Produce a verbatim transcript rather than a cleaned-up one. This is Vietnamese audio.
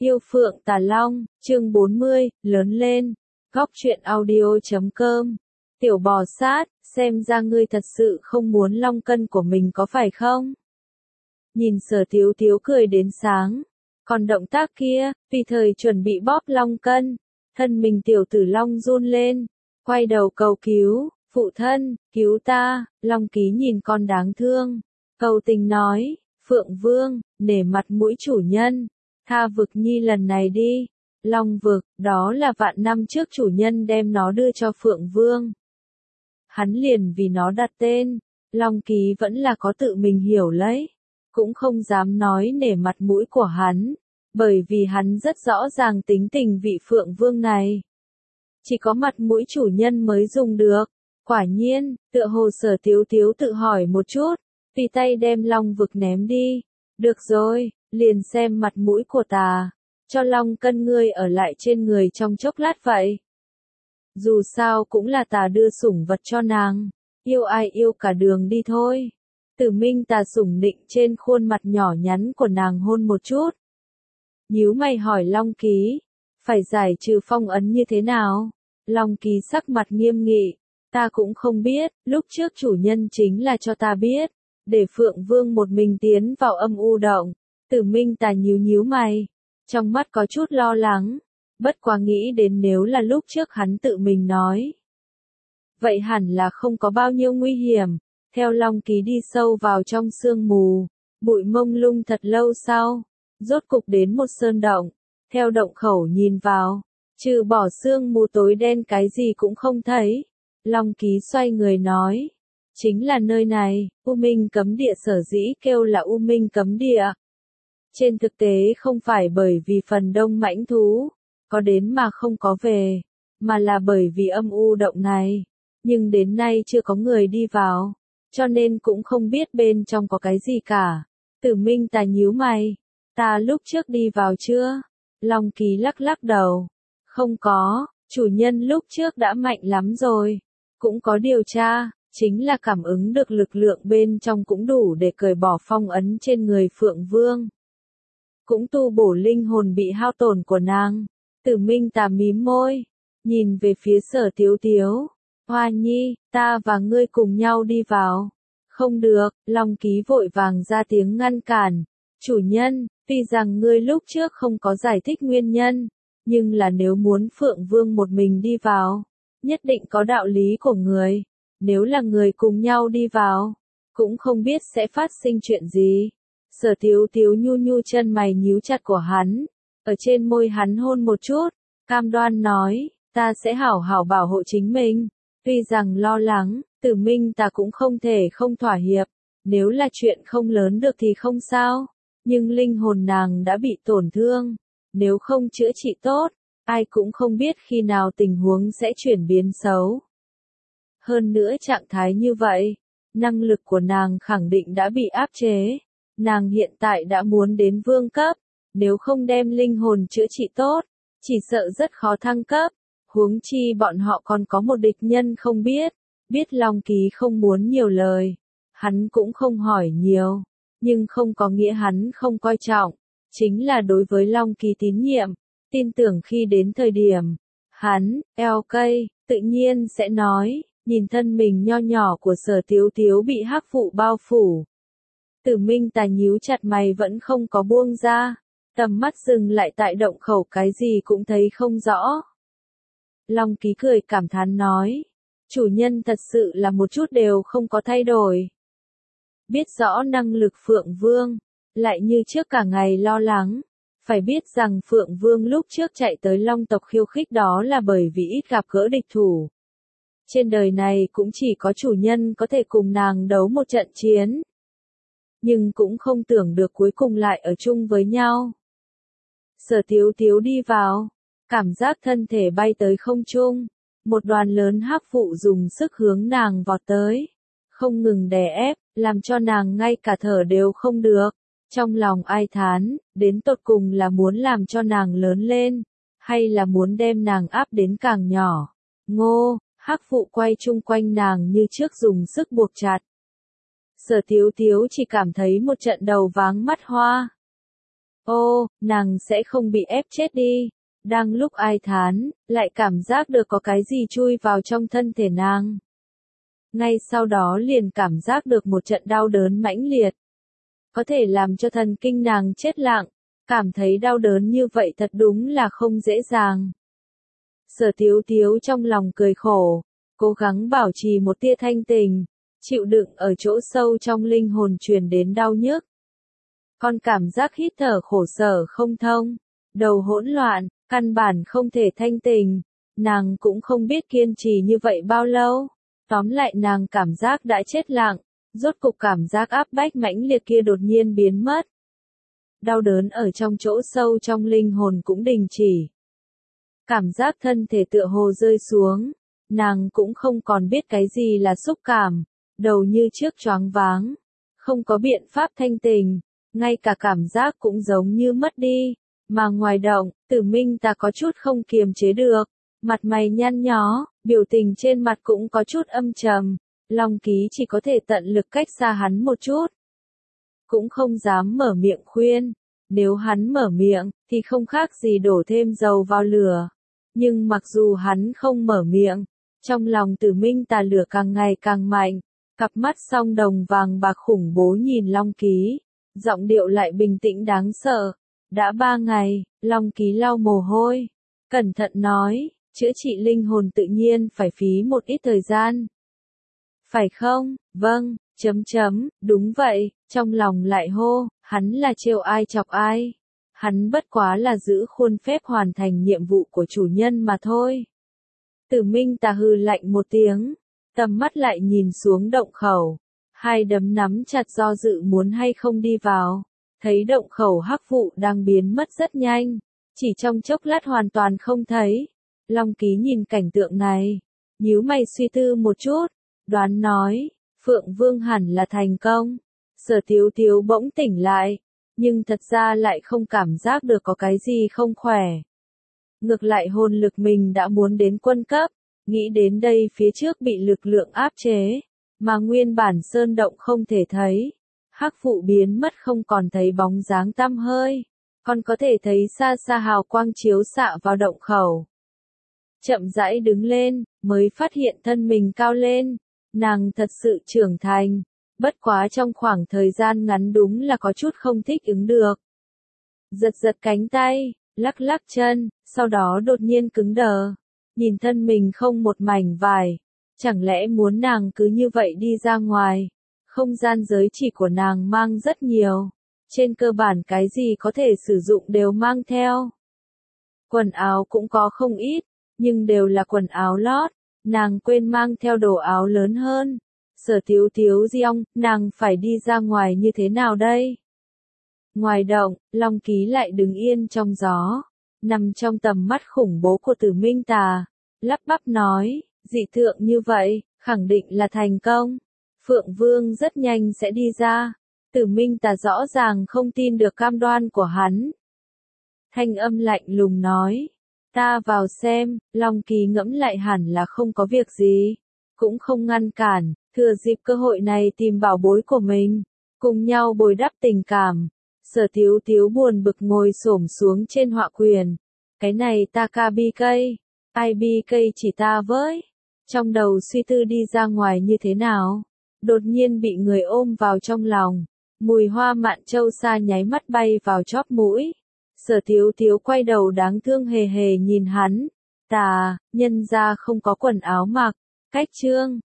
Yêu Phượng Tà Long, chương bốn mươi, lớn lên. Góc truyện audio chấm com. Tiểu bò sát, xem ra ngươi thật sự không muốn long cân của mình có phải không? Nhìn Sở Tiếu Tiếu cười đến sáng. Còn động tác kia, vì thời chuẩn bị bóp long cân, thân mình tiểu tử long run lên, quay đầu cầu cứu, phụ thân, cứu ta. Long Ký nhìn con đáng thương, cầu tình nói, Phượng Vương, nể mặt mũi chủ nhân, tha vực nhi lần này đi. Long vực, đó là vạn năm trước chủ nhân đem nó đưa cho Phượng Vương. Hắn liền vì nó đặt tên, Long Ký vẫn là có tự mình hiểu lấy, cũng không dám nói nể mặt mũi của hắn, bởi vì hắn rất rõ ràng tính tình vị Phượng Vương này. Chỉ có mặt mũi chủ nhân mới dùng được. Quả nhiên, tựa hồ Sở Tiếu Tiếu tự hỏi một chút, tùy tay đem long vực ném đi. Được rồi, liền xem mặt mũi của ta, cho long cân ngươi ở lại trên người trong chốc lát vậy. Dù sao cũng là ta đưa sủng vật cho nàng, yêu ai yêu cả đường đi thôi. Tử Minh ta sủng nịnh trên khuôn mặt nhỏ nhắn của nàng hôn một chút. Nhíu mày hỏi Long Ký, phải giải trừ phong ấn như thế nào? Long Ký sắc mặt nghiêm nghị, ta cũng không biết, lúc trước chủ nhân chính là cho ta biết, để Phượng Vương một mình tiến vào âm u động. Tử Minh ta nhíu nhíu mày, trong mắt có chút lo lắng, bất quá nghĩ đến nếu là lúc trước hắn tự mình nói. Vậy hẳn là không có bao nhiêu nguy hiểm. Theo Long Ký đi sâu vào trong sương mù, bụi mông lung thật lâu sau, rốt cục đến một sơn động, theo động khẩu nhìn vào, trừ bỏ sương mù tối đen cái gì cũng không thấy. Long Ký xoay người nói, chính là nơi này, U Minh cấm địa sở dĩ kêu là U Minh cấm địa. Trên thực tế không phải bởi vì phần đông mãnh thú, có đến mà không có về, mà là bởi vì âm u động này, nhưng đến nay chưa có người đi vào, cho nên cũng không biết bên trong có cái gì cả. Tử Minh ta nhíu mày, ta lúc trước đi vào chưa? Long Ký lắc lắc đầu, không có, chủ nhân lúc trước đã mạnh lắm rồi, cũng có điều tra, chính là cảm ứng được lực lượng bên trong cũng đủ để cởi bỏ phong ấn trên người Phượng Vương. Cũng tu bổ linh hồn bị hao tổn của nàng. Tử Minh ta mím môi, nhìn về phía Sở Tiếu Tiếu. Hoa nhi, ta và ngươi cùng nhau đi vào. Không được, Long Ký vội vàng ra tiếng ngăn cản. Chủ nhân, tuy rằng ngươi lúc trước không có giải thích nguyên nhân, nhưng là nếu muốn Phượng Vương một mình đi vào, nhất định có đạo lý của người. Nếu là người cùng nhau đi vào, cũng không biết sẽ phát sinh chuyện gì. Sở Tiếu Tiếu nhu nhu chân mày nhíu chặt của hắn, ở trên môi hắn hôn một chút, cam đoan nói, ta sẽ hảo hảo bảo hộ chính mình. Tuy rằng lo lắng, Tử Minh ta cũng không thể không thỏa hiệp, nếu là chuyện không lớn được thì không sao, nhưng linh hồn nàng đã bị tổn thương, nếu không chữa trị tốt, ai cũng không biết khi nào tình huống sẽ chuyển biến xấu. Hơn nữa trạng thái như vậy, năng lực của nàng khẳng định đã bị áp chế, nàng hiện tại đã muốn đến vương cấp, nếu không đem linh hồn chữa trị tốt, chỉ sợ rất khó thăng cấp. Huống chi bọn họ còn có một địch nhân không biết, biết Long Ký không muốn nhiều lời, hắn cũng không hỏi nhiều, nhưng không có nghĩa hắn không coi trọng, chính là đối với Long Ký tín nhiệm, tin tưởng khi đến thời điểm, hắn, eo cây, tự nhiên sẽ nói, nhìn thân mình nho nhỏ của Sở Tiếu Tiếu bị hắc vụ bao phủ. Tử Minh ta nhíu chặt mày vẫn không có buông ra, tầm mắt dừng lại tại động khẩu cái gì cũng thấy không rõ. Long Ký cười cảm thán nói, chủ nhân thật sự là một chút đều không có thay đổi. Biết rõ năng lực Phượng Vương, lại như trước cả ngày lo lắng, phải biết rằng Phượng Vương lúc trước chạy tới Long tộc khiêu khích đó là bởi vì ít gặp gỡ địch thủ. Trên đời này cũng chỉ có chủ nhân có thể cùng nàng đấu một trận chiến. Nhưng cũng không tưởng được cuối cùng lại ở chung với nhau. Sở Tiếu Tiếu đi vào, cảm giác thân thể bay tới không trung, một đoàn lớn hắc vụ dùng sức hướng nàng vọt tới, không ngừng đè ép, làm cho nàng ngay cả thở đều không được. Trong lòng ai thán, đến tột cùng là muốn làm cho nàng lớn lên, hay là muốn đem nàng áp đến càng nhỏ. Ngô, hắc vụ quay chung quanh nàng như trước dùng sức buộc chặt. Sở Tiếu Tiếu chỉ cảm thấy một trận đầu váng mắt hoa. Ô, nàng sẽ không bị ép chết đi. Đang lúc ai thán, lại cảm giác được có cái gì chui vào trong thân thể nàng. Ngay sau đó liền cảm giác được một trận đau đớn mãnh liệt. Có thể làm cho thần kinh nàng chết lặng, cảm thấy đau đớn như vậy thật đúng là không dễ dàng. Sở Tiếu Tiếu trong lòng cười khổ, cố gắng bảo trì một tia thanh tình, chịu đựng ở chỗ sâu trong linh hồn truyền đến đau nhức. Còn cảm giác hít thở khổ sở không thông, đầu hỗn loạn, căn bản không thể thanh tình, nàng cũng không biết kiên trì như vậy bao lâu. Tóm lại nàng cảm giác đã chết lặng, rốt cục cảm giác áp bách mãnh liệt kia đột nhiên biến mất. Đau đớn ở trong chỗ sâu trong linh hồn cũng đình chỉ. Cảm giác thân thể tựa hồ rơi xuống, nàng cũng không còn biết cái gì là xúc cảm, đầu như trước choáng váng, không có biện pháp thanh tình, ngay cả cảm giác cũng giống như mất đi, mà ngoài động, Tử Minh ta có chút không kiềm chế được, mặt mày nhăn nhó, biểu tình trên mặt cũng có chút âm trầm, Long Ký chỉ có thể tận lực cách xa hắn một chút. Cũng không dám mở miệng khuyên, nếu hắn mở miệng, thì không khác gì đổ thêm dầu vào lửa. Nhưng mặc dù hắn không mở miệng, trong lòng Tử Minh tà lửa càng ngày càng mạnh, cặp mắt song đồng vàng bạc khủng bố nhìn Long Ký, giọng điệu lại bình tĩnh đáng sợ. Đã ba ngày, Long Ký lau mồ hôi, cẩn thận nói, chữa trị linh hồn tự nhiên phải phí một ít thời gian. Phải không? Vâng, chấm chấm, đúng vậy, trong lòng lại hô, hắn là trêu ai chọc ai. Hắn bất quá là giữ khuôn phép hoàn thành nhiệm vụ của chủ nhân mà thôi. Tử Minh tà hừ lạnh một tiếng, tầm mắt lại nhìn xuống động khẩu, hai đấm nắm chặt do dự muốn hay không đi vào, thấy động khẩu hắc vụ đang biến mất rất nhanh, chỉ trong chốc lát hoàn toàn không thấy. Long Ký nhìn cảnh tượng này, nhíu mày suy tư một chút, đoán nói, Phượng Vương hẳn là thành công. Sở Tiếu Tiếu bỗng tỉnh lại, nhưng thật ra lại không cảm giác được có cái gì không khỏe. Ngược lại hồn lực mình đã muốn đến quân cấp, nghĩ đến đây phía trước bị lực lượng áp chế, mà nguyên bản sơn động không thể thấy. Hắc vụ biến mất không còn thấy bóng dáng tăm hơi, còn có thể thấy xa xa hào quang chiếu xạ vào động khẩu. Chậm rãi đứng lên, mới phát hiện thân mình cao lên, nàng thật sự trưởng thành, bất quá trong khoảng thời gian ngắn đúng là có chút không thích ứng được. Giật giật cánh tay, lắc lắc chân, sau đó đột nhiên cứng đờ, nhìn thân mình không một mảnh vải, chẳng lẽ muốn nàng cứ như vậy đi ra ngoài? Không gian giới chỉ của nàng mang rất nhiều, trên cơ bản cái gì có thể sử dụng đều mang theo. Quần áo cũng có không ít, nhưng đều là quần áo lót, nàng quên mang theo đồ áo lớn hơn. Sở Tiếu Tiếu Diong, nàng phải đi ra ngoài như thế nào đây? Ngoài động, Long Ký lại đứng yên trong gió, nằm trong tầm mắt khủng bố của Tử Minh tà, lắp bắp nói, dị tượng như vậy, khẳng định là thành công. Phượng Vương rất nhanh sẽ đi ra. Tử Minh tà rõ ràng không tin được cam đoan của hắn. Thanh âm lạnh lùng nói, ta vào xem. Long Ký ngẫm lại hẳn là không có việc gì, cũng không ngăn cản, thừa dịp cơ hội này tìm bảo bối của mình, cùng nhau bồi đắp tình cảm. Sở Tiếu Tiếu buồn bực ngồi xổm xuống trên họa quyền. Cái này ta ca bi cây, ai bi cây chỉ ta với. Trong đầu suy tư đi ra ngoài như thế nào, đột nhiên bị người ôm vào trong lòng. Mùi hoa mạn châu sa nháy mắt bay vào chóp mũi. Sở Tiếu Tiếu quay đầu đáng thương hề hề nhìn hắn. Tà, nhân ra không có quần áo mặc, cách trương.